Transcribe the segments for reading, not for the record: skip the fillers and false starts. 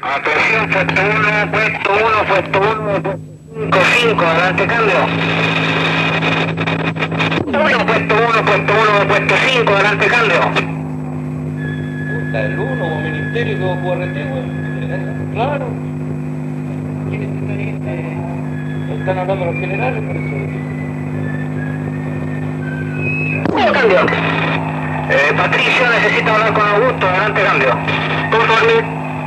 Atención, puesto 1, 5, adelante, cambio. Puesto 1, puesto 5, adelante, cambio. Puta, el 1 como ministerio como QRT, claro. Están hablando los generales, por eso. Cambio. Patricio, necesito hablar con Augusto, adelante, cambio. Conforme.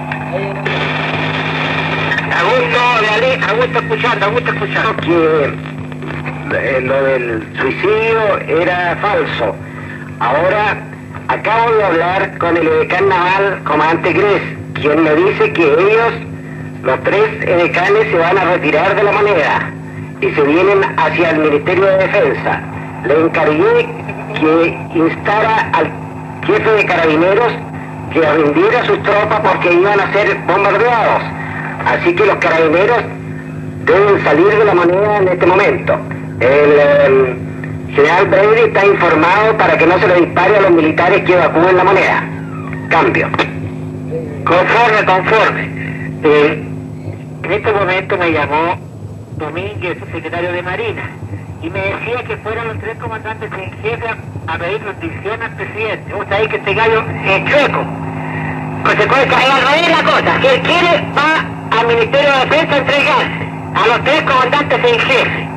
Augusto escuchando. Que lo del suicidio era falso. Ahora acabo de hablar con el edecán naval, comandante Gres, quien me dice que ellos, los 3 edecanes, se van a retirar de la moneda y se vienen hacia el Ministerio de Defensa. Le encargué que instara al jefe de carabineros que rindiera sus tropas porque iban a ser bombardeados. Así que los carabineros deben salir de la moneda en este momento. El general Brady está informado para que no se le dispare a los militares que evacúen la moneda. Cambio. Conforme. En este momento me llamó Domínguez, secretario de Marina, y me decía que fueran los 3 comandantes en jefe a pedir jurisdicción al presidente. Vos sabés que este gallo es chueco. Consecuencia, es al revés la cosa. Si él quiere, va al Ministerio de Defensa a entregarse a los 3 comandantes en jefe.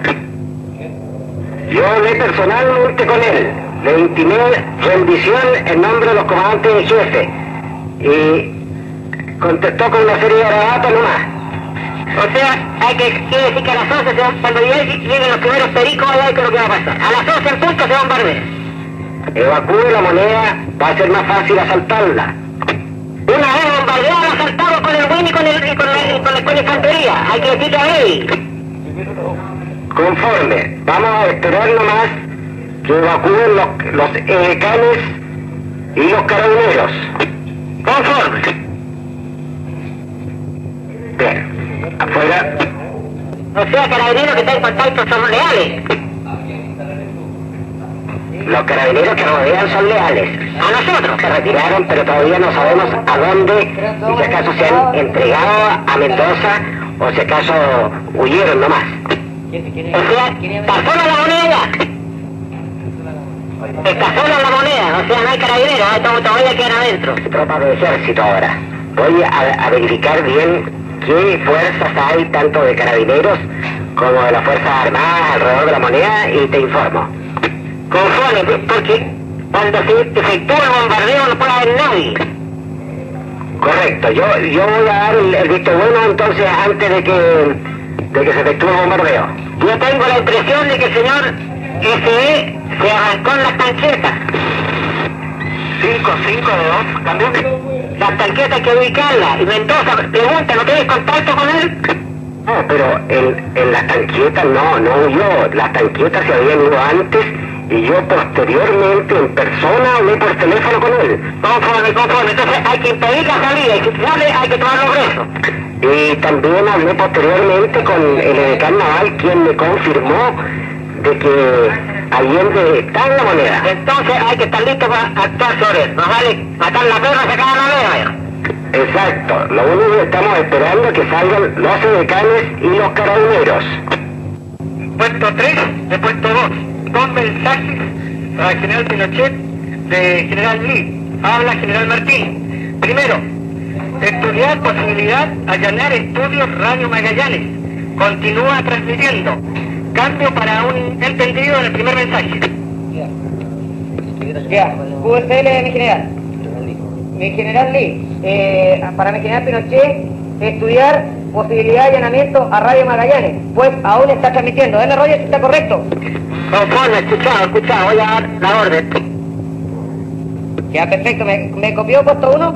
Yo hablé personalmente con él, le intimé rendición en nombre de los comandantes en jefe y contestó con una serie de garabatos nomás. O sea, quiere decir que a las 11 cuando lleguen los primeros pericos, a ver qué es lo que va a pasar. A las 11 en punto se bombardea. Evacúe la moneda, va a ser más fácil asaltarla. Una vez bombardeada, asaltamos con el WIN y con la infantería. Hay que decirle a él. Conforme, vamos a esperar nomás que evacúen los edecanes y los carabineros. Conforme. Bien, afuera. O sea, carabineros que están en contacto son leales. Los carabineros que rodean son leales. A nosotros se retiraron, pero todavía no sabemos a dónde, y si acaso se han entregado a Mendoza o si acaso huyeron nomás. O sea, está sola la moneda. Está sola la moneda, o sea, no hay carabineros, todavía quedan adentro. Tropas de ejército ahora. Voy a verificar bien qué fuerzas hay, tanto de carabineros como de las fuerzas armadas alrededor de la moneda, y te informo. Conforme, porque cuando se efectúa el bombardeo no puede haber nadie. Correcto, yo voy a dar el visto bueno entonces antes de que se efectúe el bombardeo. Yo tengo la impresión de que el señor S.E. se arrancó en las tanquetas. 5 de 2, ¿cambió? Las tanquetas hay que ubicarlas. Y Mendoza pregunta, ¿no tienes contacto con él? No, pero en las tanquetas no huyó. Las tanquetas se habían ido antes y yo posteriormente en persona hablé por teléfono con él. Conforme. Entonces hay que impedir la salida y si sale hay que tomarlo preso. Y también hablé posteriormente con el edecán naval, quien me confirmó de que Allende está en la moneda. Entonces hay que estar listo para actuar sobre él. Nos vale matar la perra y sacar la moneda. Exacto. Lo único que estamos esperando es que salgan los edecanes y los carabineros. Puesto 3 de puesto 2. 2 mensajes para el general Pinochet de general Lee. Habla general Martín. Primero, estudiar posibilidad allanar estudios Radio Magallanes. Continúa transmitiendo. Cambio para un entendido en el primer mensaje. Ya, QSL, mi general. Mi general Lee, para mi general Pinochet, estudiar posibilidad de allanamiento a Radio Magallanes, pues aún está transmitiendo. Dale, Roger, si está correcto. Conforme, escuchado, voy a dar la orden. Ya, perfecto. ¿Me copió puesto 1?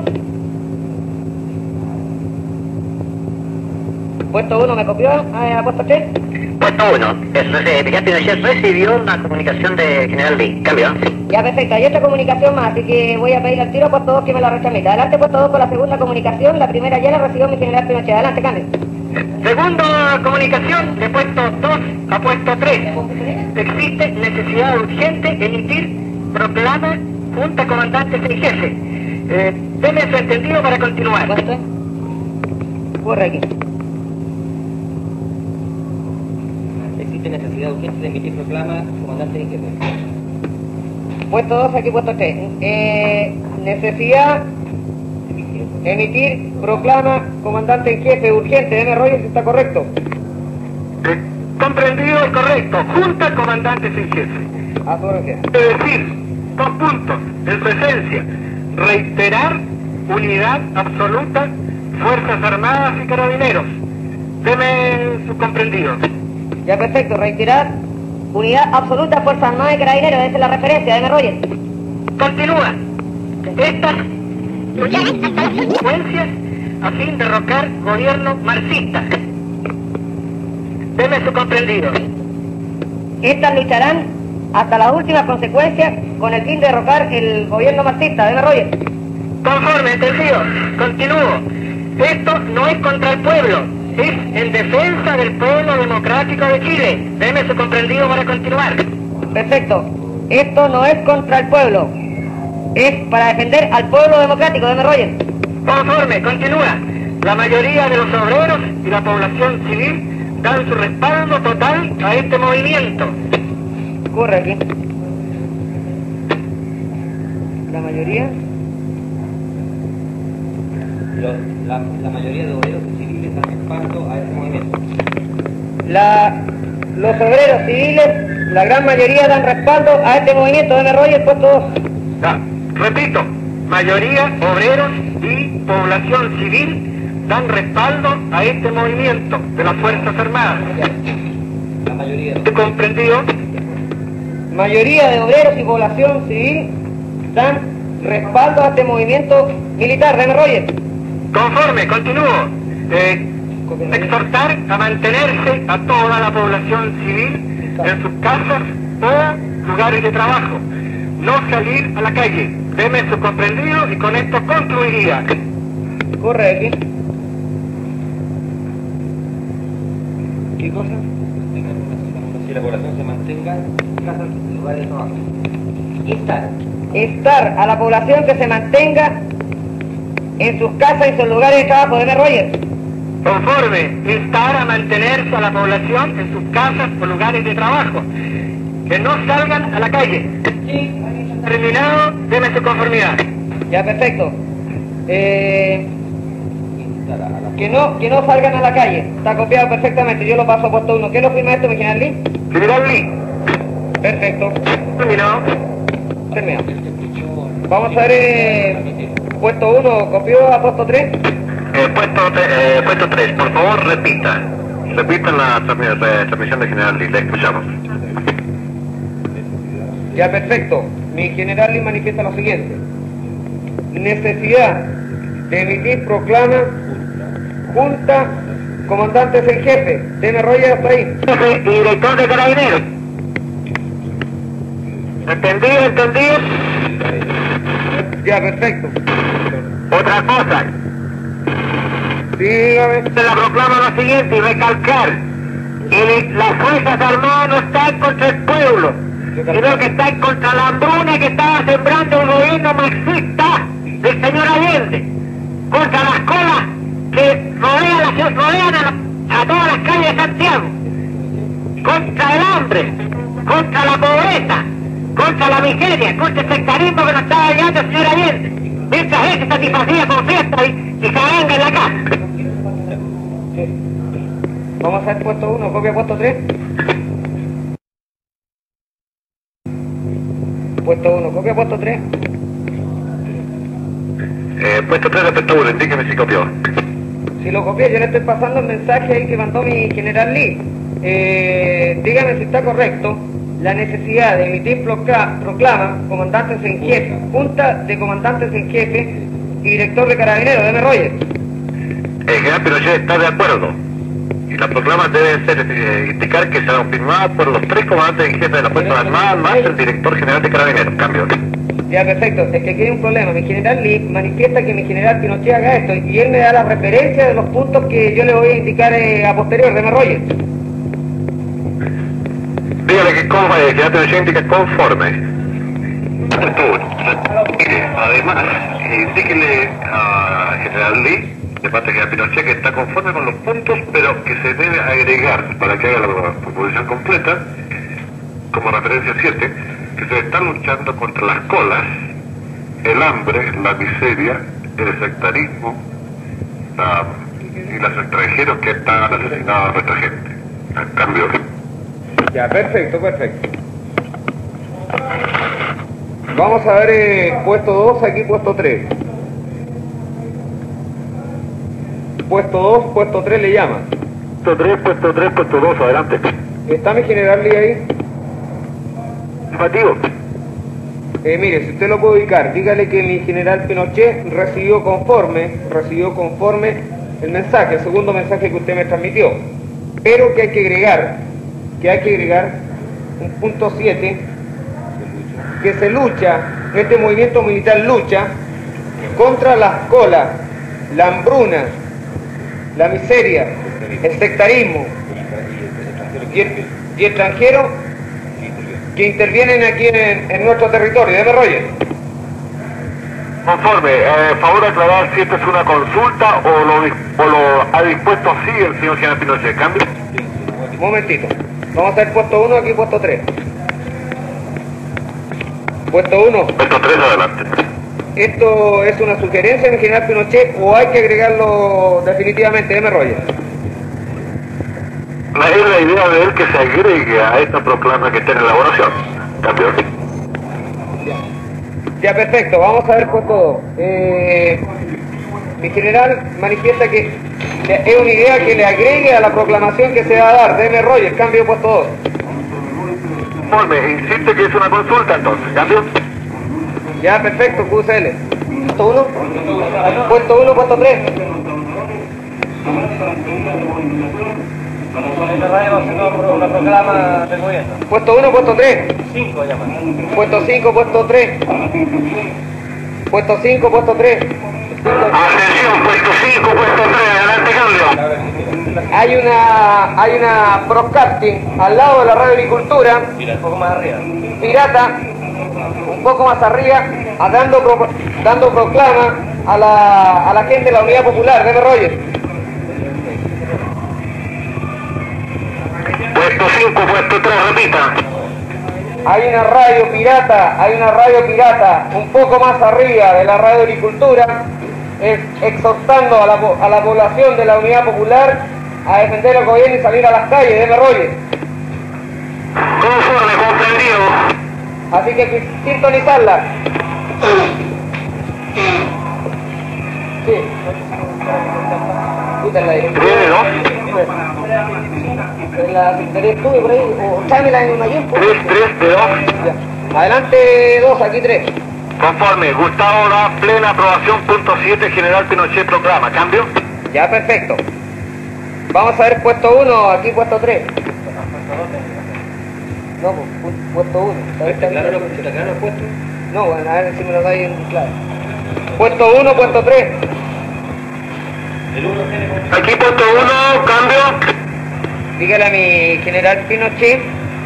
Puesto 1 me copió a puesto 3. Puesto 1. Miguel Pinochet recibió una comunicación de general Lee. Cambio. Ya, perfecto. Hay otra comunicación más, así que voy a pedir al tiro a puesto 2 que me la retransmita. Adelante, puesto 2 con la segunda comunicación. La primera ya la recibió mi general Pinochet. Adelante, cambio. Segunda comunicación de puesto 2 a puesto 3. Existe necesidad urgente de emitir proclama junta comandantes en jefe. Deme su entendido para continuar. Ocurre aquí. Existe necesidad urgente de emitir proclama, comandante en jefe. Puesto 2, aquí puesto 3. Necesidad emitir proclama, comandante en jefe, urgente. Deme Rogers si está correcto. Comprendido y correcto. Junta comandantes en jefe. A su orden. Es decir, 2 puntos en su esencia. Reiterar unidad absoluta, Fuerzas Armadas y Carabineros. Deme su comprendido. Ya, perfecto. Reiterar unidad absoluta, Fuerza Armada y Carabineros. Esa es la referencia. Deme Rogers. Continúa. Estas consecuencias a fin de derrocar gobierno marxista. Deme su comprendido. Estas lucharán hasta las últimas consecuencias con el fin de derrocar el gobierno marxista. Deme Rogers. Conforme, entendido. Continúo. Esto no es contra el pueblo, es en defensa del pueblo democrático de Chile. Deme su comprendido para continuar. Perfecto. Esto no es contra el pueblo. Es para defender al pueblo democrático. Deme Rogers. Conforme, continúa. La mayoría de los obreros y la población civil dan su respaldo total a este movimiento. Ocurre aquí. La mayoría. La mayoría de obreros y civiles dan respaldo a este movimiento. Los obreros civiles, la gran mayoría dan respaldo a este movimiento. Deme Rogers, puesto 2. Repito, mayoría, obreros y población civil dan respaldo a este movimiento de las Fuerzas Armadas. La mayoría. ¿Te comprendido? Mayoría de obreros y población civil dan respaldo a este movimiento militar. Deme Rogers. Conforme, continúo. Exhortar a mantenerse a toda la población civil en sus casas o lugares de trabajo. No salir a la calle. Deme su comprendido y con esto concluiría. Corre aquí. ¿Qué cosa? Si la población se mantenga en casas y lugares de trabajo. Instar a la población que se mantenga en sus casas y sus lugares de trabajo. Deme Rogers. Conforme, instar a mantenerse a la población en sus casas o lugares de trabajo. Que no salgan a la calle. Terminado, deme su conformidad. Ya, perfecto. Que no salgan a la calle. Está copiado perfectamente. Yo lo paso a puesto 1. ¿Qué lo firma esto, mi general Lee? General Lee. Perfecto. Terminado. Terminado. Vamos a ver puesto 1. ¿Copió a puesto 3? Puesto 3, por favor, repita. Repita la transmisión de General Lee, le escuchamos. Ya, perfecto. Mi general Lee manifiesta lo siguiente. Necesidad de emitir proclama, junta, comandantes en jefe. Deme Rogers hasta ahí. Jefe y director de Carabineros. ¿Entendido? Ya, perfecto. Otra cosa. Dígame. Se la proclama lo siguiente y recalcar que las Fuerzas Armadas no están contra el pueblo, sino que están contra la hambruna que estaba sembrando el gobierno marxista del señor Allende, contra las colas que rodean a todas las calles de Santiago, contra el hambre, contra la pobreza, contra la miseria, contra el sectarismo que nos estaba llevando el señor Allende, mientras él se satisfacía con fiesta y caranga en la casa. Vamos a ver puesto 1, copia puesto 3. Puesto 1, copia puesto 3. Puesto 3 de puesto 1, indíqueme si copió. Si lo copié, yo le estoy pasando el mensaje ahí que mandó mi general Lee. Dígame si está correcto. La necesidad de emitir proclama, comandantes en jefe, junta de comandantes en jefe y director de Carabineros. Deme Rogers. El general Pinochet está de acuerdo. Y las proclamas deben ser indicar que serán firmadas por los 3 comandantes en jefe de las Fuerzas Armadas más el director general de Carabineros. Cambio. Ya, perfecto. Es que aquí hay un problema. Mi general Lee manifiesta que mi general Pinochet haga esto y él me da la referencia de los puntos que yo le voy a indicar a posterior. Deme Rogers. Dígale que el general Pinochet indica conforme. Además, indíquele a general Lee de parte de General Pinochet, que está conforme con los puntos, pero que se debe agregar para que haga la proposición completa, como referencia 7, que se está luchando contra las colas, el hambre, la miseria, el sectarismo y los extranjeros que están asesinados a nuestra gente. En cambio. Ya, perfecto, perfecto. Vamos a ver puesto 2, aquí puesto 3. Puesto 2, puesto 3 le llama. Puesto 3, puesto 2, adelante. ¿Está mi general Lee ahí? Afirmativo. Mire, si usted lo puede ubicar, dígale que mi general Pinochet recibió conforme el mensaje, el segundo mensaje que usted me transmitió, pero que hay que agregar un punto 7, que se lucha, este movimiento militar lucha contra las colas, la hambruna, la miseria, el sectarismo y extranjeros que intervienen aquí en nuestro territorio. Deme, Roger. Conforme, favor aclarar si esta es una consulta o lo ha dispuesto así el señor general Pinochet. ¿Cambio? Un momentito. Vamos a hacer puesto 1, aquí puesto 3. Puesto 1. Puesto 3, adelante. ¿Esto es una sugerencia del general Pinochet o hay que agregarlo definitivamente? Deme, Roger. Es la idea de él que se agregue a esta proclama que está en elaboración. ¿Cambio? Ya, perfecto. Vamos a ver puesto 2. Mi general manifiesta que es una idea que le agregue a la proclamación que se va a dar. Deme, Roger, cambio de puesto 2. Conforme, insiste que es una consulta entonces. ¿Cambio? Ya, perfecto, QCL. Puesto 1. Puesto 1, puesto 3. Una proclama del gobierno. Puesto 1, puesto 3. 5 llaman. Puesto 5, puesto 3. Puesto 5, puesto 3. Atención, puesto 5, puesto 3, adelante, cambio. Hay una broadcasting al lado de la radio agricultura, Mira, un poco más arriba. pirata, un poco más arriba, dando proclama a la gente de la Unidad Popular. Deme, Roger. Puesto 5, puesto 3, repita. Hay una radio pirata un poco más arriba de la radio agricultura, exhortando a la población de la Unidad Popular a defender al gobierno y salir a las calles. Deme, Roger. Conforme, comprendido. Así que hay que sintonizarla. Sí. Quítala ahí. 3 de 2. En la Secretaría de Estudio por ahí, o chámela en mayor. 3 de 2. Ya. Adelante 2, aquí 3. Conforme, Gustavo da plena aprobación, punto 7, General Pinochet proclama. ¿Cambio? Ya, perfecto. Vamos a ver puesto 1, aquí puesto 3. No, puesto 1. ¿Está claro lo puesto? No, bueno, a ver si me lo dais en claro. Puesto 1, puesto 3. El 1 tiene como... Aquí puesto 1, cambio. Dígale a mi general Pinochet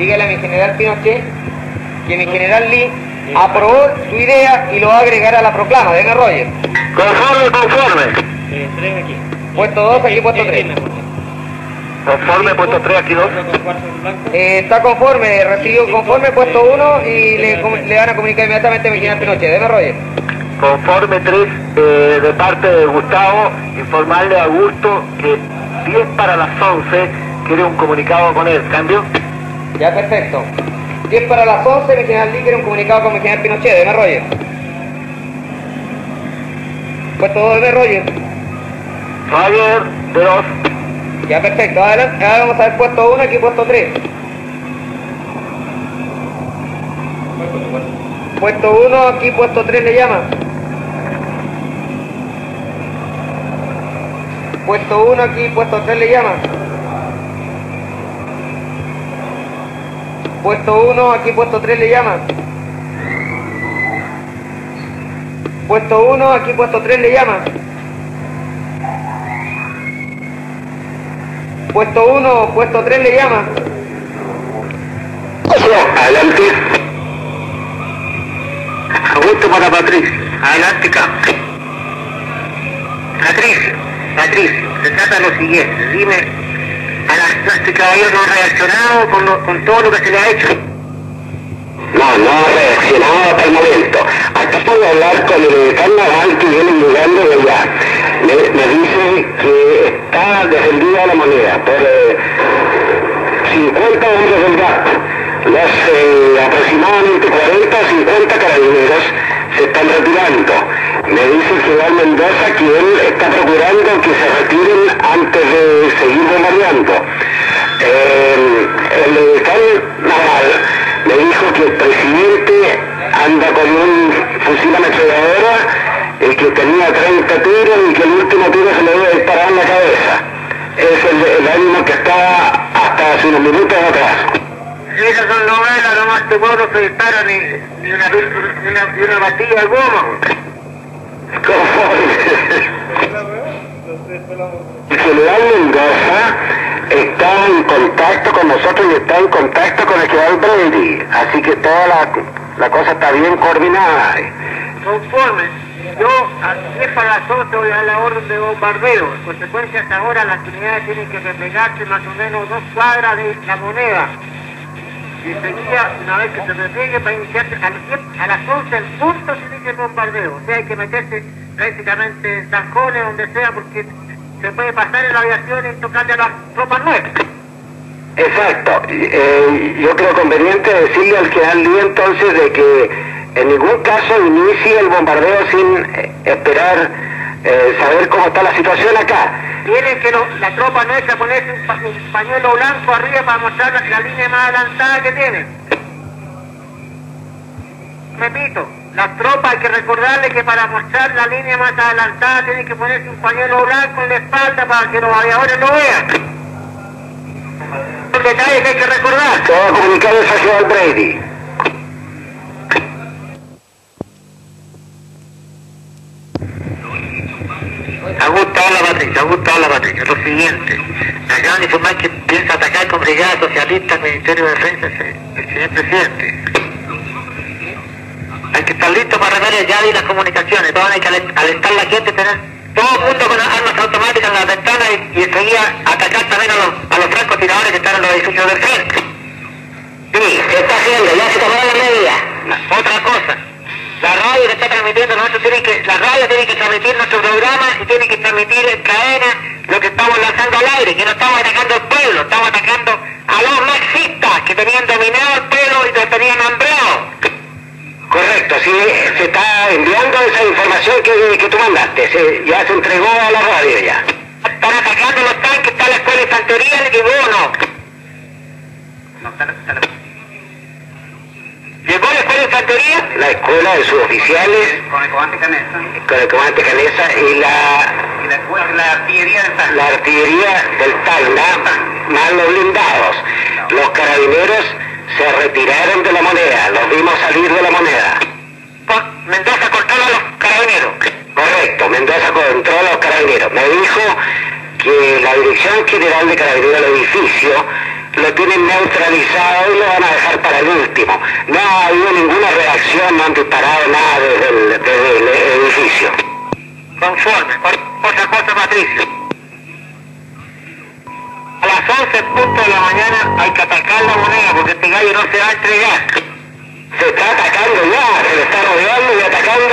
que mi general Lee aprobó su idea y lo va a agregar a la proclama. Deme, Roger. Conforme. 3 aquí. Puesto 2, aquí puesto 3. Conforme, puesto 3, aquí 2. Está conforme, recibió conforme puesto 1 y le van a comunicar inmediatamente a mi general Pinochet. Deme, Roger. Conforme 3, de parte de Gustavo, informarle a Augusto que 10 para las 11 quiere un comunicado con él. ¿Cambio? Ya, perfecto. 10 para las 11, mi general Lee quiere un comunicado con mi general Pinochet. Deme, Roger. Puesto 2, deme, Roger. Roger, de 2. Ya, perfecto. Adelante. Ahora vamos a ver puesto 1, aquí puesto 3. Puesto 1, aquí puesto 3 le llama. Puesto 1, aquí puesto 3 le llama. Puesto 1, aquí puesto 3 le llama. Puesto 1, aquí puesto 3 le llama. Puesto 1, puesto 3 le llama. Adelante. Augusto para Patricia. Adelante, cambio. Patricia. Patricio, se trata de lo siguiente, dime, ¿este caballero no ha reaccionado con todo lo que se le ha hecho? No ha reaccionado hasta el momento. Hasta puedo hablar con el carnaval que viene llegando de allá. Me dice que está defendida la moneda por 50 hombres del GAP. Los aproximadamente 40 o 50 carabineros se están retirando. Me dice el general Mendoza que él está procurando que se retiren antes de seguir bombardeando. El militar naval me dijo que el presidente anda con un fusil ametralladora y que tenía 30 tiros y que el último tiro se le debe disparar en la cabeza. Es el ánimo que está hasta hace unos minutos atrás. Esas son novelas, nomás este pueblo se dispara ni una batilla de goma. El general Mendoza está en contacto con nosotros y está en contacto con el general Brady, así que toda la cosa está bien coordinada. Conforme, yo aquí para las 8 voy a dar la orden de bombardeo. En consecuencia, hasta ahora las unidades tienen que replegarse más o menos 2 cuadras de la moneda. Y enseguida, una vez que se repliegue, para iniciarse a las 11 en punto se inicia el bombardeo. O sea, hay que meterse prácticamente en zanjones, donde sea, porque se puede pasar en la aviación y tocarle a las tropas nuevas. Exacto. Yo creo conveniente decirle al general Lee entonces de que en ningún caso inicie el bombardeo sin esperar saber cómo está la situación acá. Tienen que la tropa nuestra ponerse un pañuelo blanco arriba para mostrar la línea más adelantada que tienen. Repito, las tropas hay que recordarle que para mostrar la línea más adelantada tienen que ponerse un pañuelo blanco en la espalda para que los aviadores lo vean. Un detalle que hay que recordar. Se va a comunicar eso a General Brady. Ha gustado la Patricia. Lo siguiente, me acaban de informar que piensa atacar con brigadas socialistas al Ministerio de Defensa el señor presidente. Hay que estar listo para rever ya las comunicaciones. Todos hay que alentar la gente, tener todo el mundo con armas automáticas en las ventanas y enseguida atacar también a los francotiradores que están en los edificios del frente. Sí, se está haciendo, ya se tomaron las medidas. Otra cosa. La radio que está transmitiendo, la radio tiene que transmitir nuestro programa y tiene que transmitir en cadena lo que estamos lanzando al aire, que no estamos atacando al pueblo, estamos atacando a los marxistas que tenían dominado el pueblo y los tenían hambrado. Correcto, sí, se está enviando esa información que tú mandaste, ya se entregó a la radio ya. Están atacando los tanques, está la escuela de infantería de Kibono. ¿Llegó la escuela de infantería? La escuela de suboficiales. Con el comandante Canesa. Con el comandante Canesa y la artillería del Tacna. La artillería del Tacna, más los blindados. Los carabineros se retiraron de la moneda, los vimos salir de la moneda. Mendoza controla a los carabineros. Correcto, Mendoza controla a los carabineros. Me dijo que la Dirección General de Carabineros del edificio lo tienen neutralizado y lo van a dejar para el último. No ha habido ninguna reacción, no han disparado nada desde el edificio. Conforme. Otra cosa, Patricio. A las 11 punto de la mañana hay que atacar la moneda porque este gallo no se va a entregar. Se está atacando ya, se le está rodeando y atacando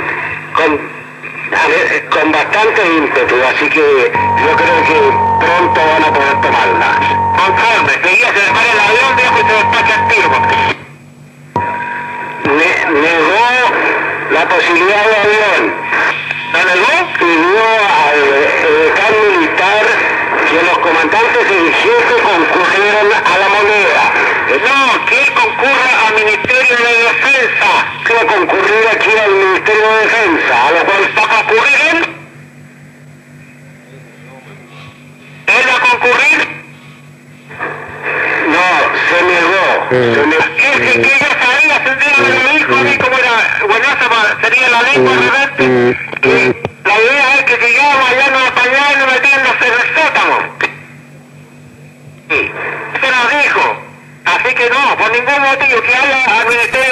con bastante ímpetu, así que yo creo que pronto van a poder tomarla. Conforme, seguía, se desmaya el avión, viejo, y se despacha el tiro. Negó la posibilidad de avión. ¿La negó? Pidió al decano militar que los comandantes en jefe concurrieran a la moneda. No, que él concurra al Ministerio de Defensa. Que va a concurrir aquí al Ministerio de Defensa, a lo cual va a concurrir él. ¿Él va a concurrir? No, se negó. Es que yo sabía, tendría que me dijo a mí cómo era, buenaza sería la lengua rebelde, que la idea es que llegamos allá nos apañaban y nos metiéndose en el sótano. Sí, eso nos dijo. Así que no, por ningún motivo que haya al Ministerio